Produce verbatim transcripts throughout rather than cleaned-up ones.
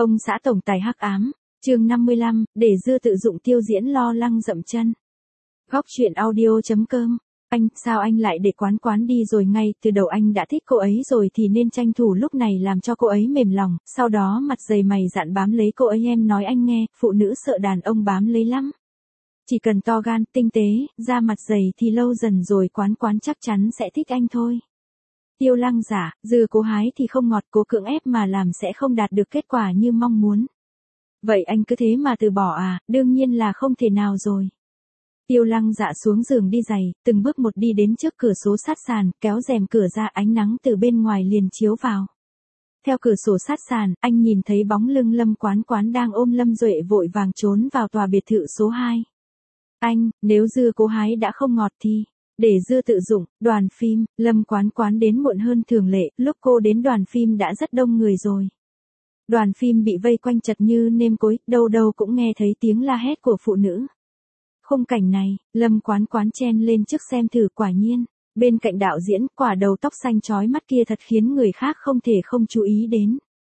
Ông xã tổng tài hắc ám, chương năm mươi lăm, để dưa tự dụng tiêu diễn lo lăng dậm chân. Góc truyện audio.com, anh, sao anh lại để Quán Quán đi rồi, ngay từ đầu anh đã thích cô ấy rồi thì nên tranh thủ lúc này làm cho cô ấy mềm lòng, sau đó mặt dày mày dạn bám lấy cô ấy. Em nói anh nghe, phụ nữ sợ đàn ông bám lấy lắm. Chỉ cần to gan, tinh tế, da mặt dày thì lâu dần rồi Quán Quán chắc chắn sẽ thích anh thôi. Tiêu Lăng giả, dưa cố hái thì không ngọt, cố cưỡng ép mà làm sẽ không đạt được kết quả như mong muốn. Vậy anh cứ thế mà từ bỏ à? Đương nhiên là không thể nào rồi. Tiêu Lăng dạ xuống giường đi giày, từng bước một đi đến trước cửa sổ sát sàn, kéo rèm cửa ra, ánh nắng từ bên ngoài liền chiếu vào. Theo cửa sổ sát sàn, anh nhìn thấy bóng lưng Lâm Quán Quán đang ôm Lâm Duệ vội vàng trốn vào tòa biệt thự số hai. Anh, nếu dưa cố hái đã không ngọt thì... Để dưa tự dụng, đoàn phim, Lâm Quán Quán đến muộn hơn thường lệ, lúc cô đến đoàn phim đã rất đông người rồi. Đoàn phim bị vây quanh chật như nêm cối, đâu đâu cũng nghe thấy tiếng la hét của phụ nữ. Khung cảnh này, Lâm Quán Quán chen lên trước xem thử, quả nhiên, bên cạnh đạo diễn, quả đầu tóc xanh chói mắt kia thật khiến người khác không thể không chú ý đến.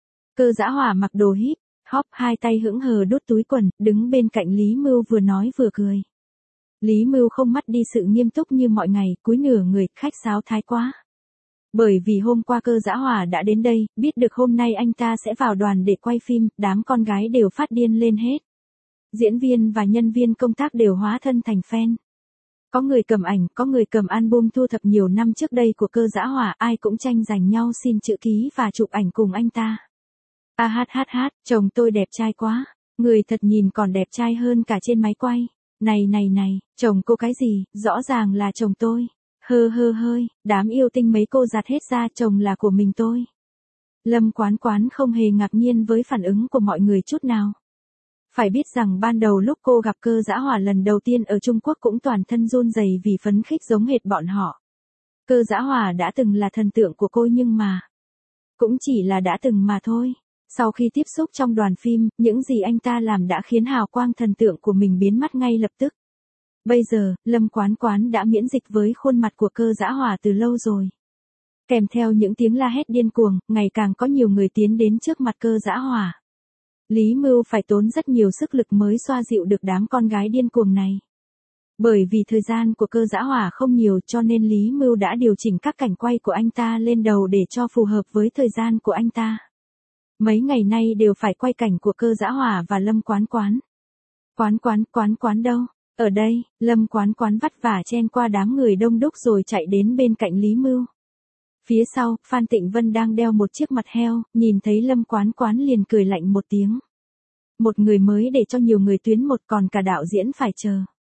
Cơ Dã Hỏa mặc đồ hip hop, hai tay hững hờ đút túi quần, đứng bên cạnh Lý Mưu vừa nói vừa cười. Lý Mưu không mất đi sự nghiêm túc như mọi ngày, cúi nửa người, khách sáo thái quá. Bởi vì hôm qua Cơ Dã Hỏa đã đến đây, biết được hôm nay anh ta sẽ vào đoàn để quay phim, đám con gái đều phát điên lên hết. Diễn viên và nhân viên công tác đều hóa thân thành fan. Có người cầm ảnh, có người cầm album thu thập nhiều năm trước đây của Cơ Dã Hỏa, ai cũng tranh giành nhau xin chữ ký và chụp ảnh cùng anh ta. A hát hát hát, chồng tôi đẹp trai quá, người thật nhìn còn đẹp trai hơn cả trên máy quay. Này này này, chồng cô cái gì, rõ ràng là chồng tôi. Hơ hơ hơi, đám yêu tinh mấy cô giạt hết ra, chồng là của mình tôi. Lâm Quán Quán không hề ngạc nhiên với phản ứng của mọi người chút nào. Phải biết rằng ban đầu lúc cô gặp Cơ Dã Hỏa lần đầu tiên ở Trung Quốc cũng toàn thân run rẩy vì phấn khích giống hệt bọn họ. Cơ Dã Hỏa đã từng là thần tượng của cô nhưng mà... Cũng chỉ là đã từng mà thôi. Sau khi tiếp xúc trong đoàn phim, những gì anh ta làm đã khiến hào quang thần tượng của mình biến mất ngay lập tức. Bây giờ, Lâm Quán Quán đã miễn dịch với khuôn mặt của Cơ Dã Hỏa từ lâu rồi. Kèm theo những tiếng la hét điên cuồng, ngày càng có nhiều người tiến đến trước mặt Cơ Dã Hỏa. Lý Mưu phải tốn rất nhiều sức lực mới xoa dịu được đám con gái điên cuồng này. Bởi vì thời gian của Cơ Dã Hỏa không nhiều cho nên Lý Mưu đã điều chỉnh các cảnh quay của anh ta lên đầu để cho phù hợp với thời gian của anh ta. Mấy ngày nay đều phải quay cảnh của Cơ Dã Hỏa và Lâm Quán Quán. Quán Quán, Quán Quán đâu? Ở đây, Lâm Quán Quán vắt vả chen qua đám người đông đúc rồi chạy đến bên cạnh Lý Mưu. Phía sau, Phan Tịnh Vân đang đeo một chiếc mặt heo, nhìn thấy Lâm Quán Quán liền cười lạnh một tiếng. Một người mới để cho nhiều người tuyến một, còn cả đạo diễn phải chờ.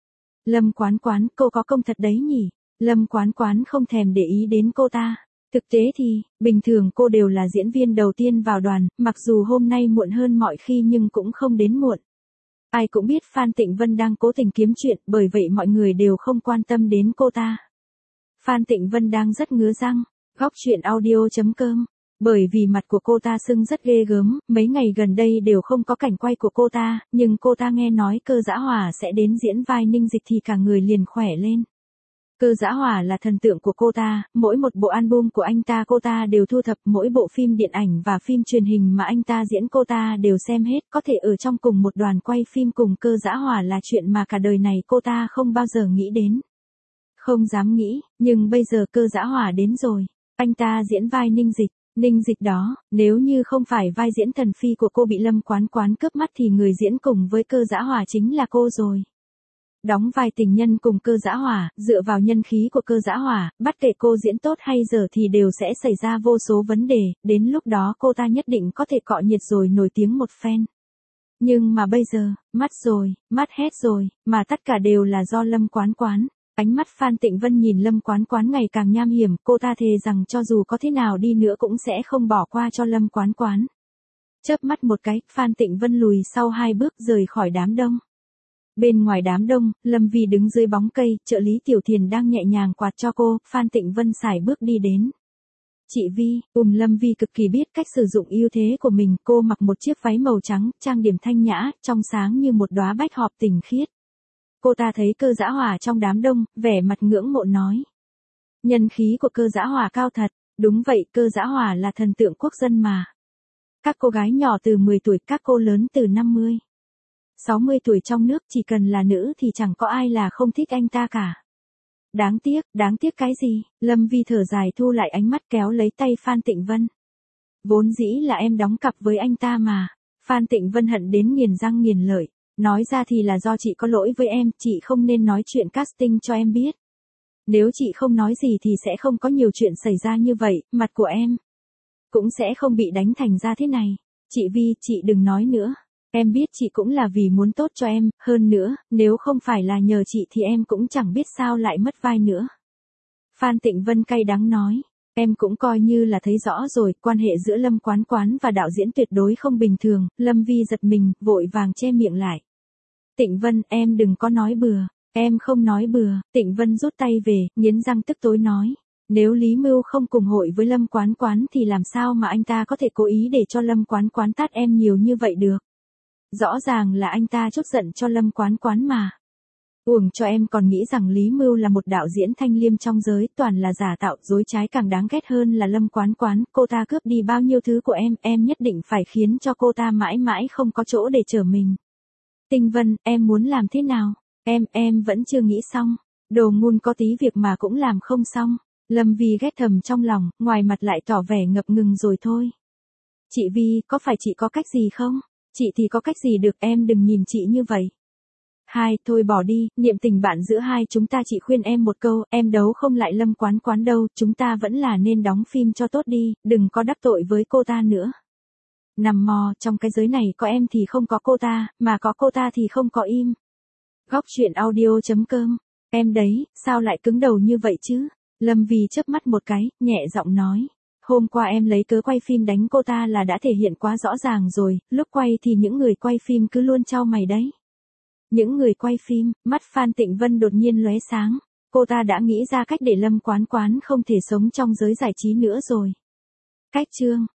Lâm Quán Quán, cô có công thật đấy nhỉ? Lâm Quán Quán không thèm để ý đến cô ta. Thực tế thì, bình thường cô đều là diễn viên đầu tiên vào đoàn, mặc dù hôm nay muộn hơn mọi khi nhưng cũng không đến muộn. Ai cũng biết Phan Tịnh Vân đang cố tình kiếm chuyện, bởi vậy mọi người đều không quan tâm đến cô ta. Phan Tịnh Vân đang rất ngứa răng. Góc truyện audio.com, bởi vì mặt của cô ta sưng rất ghê gớm, mấy ngày gần đây đều không có cảnh quay của cô ta, nhưng cô ta nghe nói Cơ Dã Hỏa sẽ đến diễn vai Ninh Dịch thì cả người liền khỏe lên. Cơ Dã Hỏa là thần tượng của cô ta, mỗi một bộ album của anh ta cô ta đều thu thập, mỗi bộ phim điện ảnh và phim truyền hình mà anh ta diễn cô ta đều xem hết, có thể ở trong cùng một đoàn quay phim cùng Cơ Dã Hỏa là chuyện mà cả đời này cô ta không bao giờ nghĩ đến. Không dám nghĩ, nhưng bây giờ Cơ Dã Hỏa đến rồi. Anh ta diễn vai Ninh Dịch, Ninh Dịch đó, nếu như không phải vai diễn thần phi của cô bị Lâm Quán Quán cướp mắt thì người diễn cùng với Cơ Dã Hỏa chính là cô rồi. Đóng vai tình nhân cùng Cơ Dã Hỏa, dựa vào nhân khí của Cơ Dã Hỏa, bất kể cô diễn tốt hay dở thì đều sẽ xảy ra vô số vấn đề, đến lúc đó cô ta nhất định có thể cọ nhiệt rồi nổi tiếng một phen. Nhưng mà bây giờ, mắt rồi, mắt hết rồi, mà tất cả đều là do Lâm Quán Quán. Ánh mắt Phan Tịnh Vân nhìn Lâm Quán Quán ngày càng nham hiểm, cô ta thề rằng cho dù có thế nào đi nữa cũng sẽ không bỏ qua cho Lâm Quán Quán. Chớp mắt một cái, Phan Tịnh Vân lùi sau hai bước rời khỏi đám đông. Bên ngoài đám đông, Lâm Vi đứng dưới bóng cây, trợ lý Tiểu Thiền đang nhẹ nhàng quạt cho cô, Phan Tịnh Vân sải bước đi đến. Chị Vi, ùm Lâm Vi cực kỳ biết cách sử dụng ưu thế của mình, cô mặc một chiếc váy màu trắng, trang điểm thanh nhã, trong sáng như một đóa bách hợp tình khiết. Cô ta thấy Cơ Dã Hỏa trong đám đông, vẻ mặt ngưỡng mộ nói. Nhân khí của Cơ Dã Hỏa cao thật, đúng vậy, Cơ Dã Hỏa là thần tượng quốc dân mà. Các cô gái nhỏ từ mười tuổi, các cô lớn từ năm mươi, sáu mươi tuổi trong nước chỉ cần là nữ thì chẳng có ai là không thích anh ta cả. Đáng tiếc, đáng tiếc cái gì? Lâm Vi thở dài thu lại ánh mắt kéo lấy tay Phan Tịnh Vân. Vốn dĩ là em đóng cặp với anh ta mà. Phan Tịnh Vân hận đến nghiền răng nghiền lợi. Nói ra thì là do chị có lỗi với em, chị không nên nói chuyện casting cho em biết. Nếu chị không nói gì thì sẽ không có nhiều chuyện xảy ra như vậy, mặt của em cũng sẽ không bị đánh thành ra thế này. Chị Vi, chị đừng nói nữa. Em biết chị cũng là vì muốn tốt cho em, hơn nữa, nếu không phải là nhờ chị thì em cũng chẳng biết sao lại mất vai nữa. Phan Tịnh Vân cay đắng nói, em cũng coi như là thấy rõ rồi, quan hệ giữa Lâm Quán Quán và đạo diễn tuyệt đối không bình thường. Lâm Vi giật mình, vội vàng che miệng lại. Tịnh Vân, em đừng có nói bừa, em không nói bừa. Tịnh Vân rút tay về, nghiến răng tức tối nói. Nếu Lý Mưu không cùng hội với Lâm Quán Quán thì làm sao mà anh ta có thể cố ý để cho Lâm Quán Quán tát em nhiều như vậy được. Rõ ràng là anh ta trút giận cho Lâm Quán Quán mà. Uổng cho em còn nghĩ rằng Lý Mưu là một đạo diễn thanh liêm trong giới, toàn là giả tạo, dối trái, càng đáng ghét hơn là Lâm Quán Quán, cô ta cướp đi bao nhiêu thứ của em, em nhất định phải khiến cho cô ta mãi mãi không có chỗ để chở mình. Tinh Vân, em muốn làm thế nào? Em, em vẫn chưa nghĩ xong. Đồ ngun có tí việc mà cũng làm không xong. Lâm Vi ghét thầm trong lòng, ngoài mặt lại tỏ vẻ ngập ngừng rồi thôi. Chị Vi, có phải chị có cách gì không? Chị thì có cách gì được, em đừng nhìn chị như vậy. Hai, thôi bỏ đi, niệm tình bạn giữa hai chúng ta, chị khuyên em một câu, em đấu không lại Lâm Quán Quán đâu, chúng ta vẫn là nên đóng phim cho tốt đi, đừng có đắc tội với cô ta nữa. Nằm mò, trong cái giới này có em thì không có cô ta, mà có cô ta thì không có im. Góc truyện audio chấm com, em đấy, sao lại cứng đầu như vậy chứ? Lâm Vi chớp mắt một cái, nhẹ giọng nói. Hôm qua em lấy cớ quay phim đánh cô ta là đã thể hiện quá rõ ràng rồi, lúc quay thì những người quay phim cứ luôn chau mày đấy. Những người quay phim, mắt Phan Tịnh Vân đột nhiên lóe sáng, cô ta đã nghĩ ra cách để Lâm Quán Quán không thể sống trong giới giải trí nữa rồi. Cách chương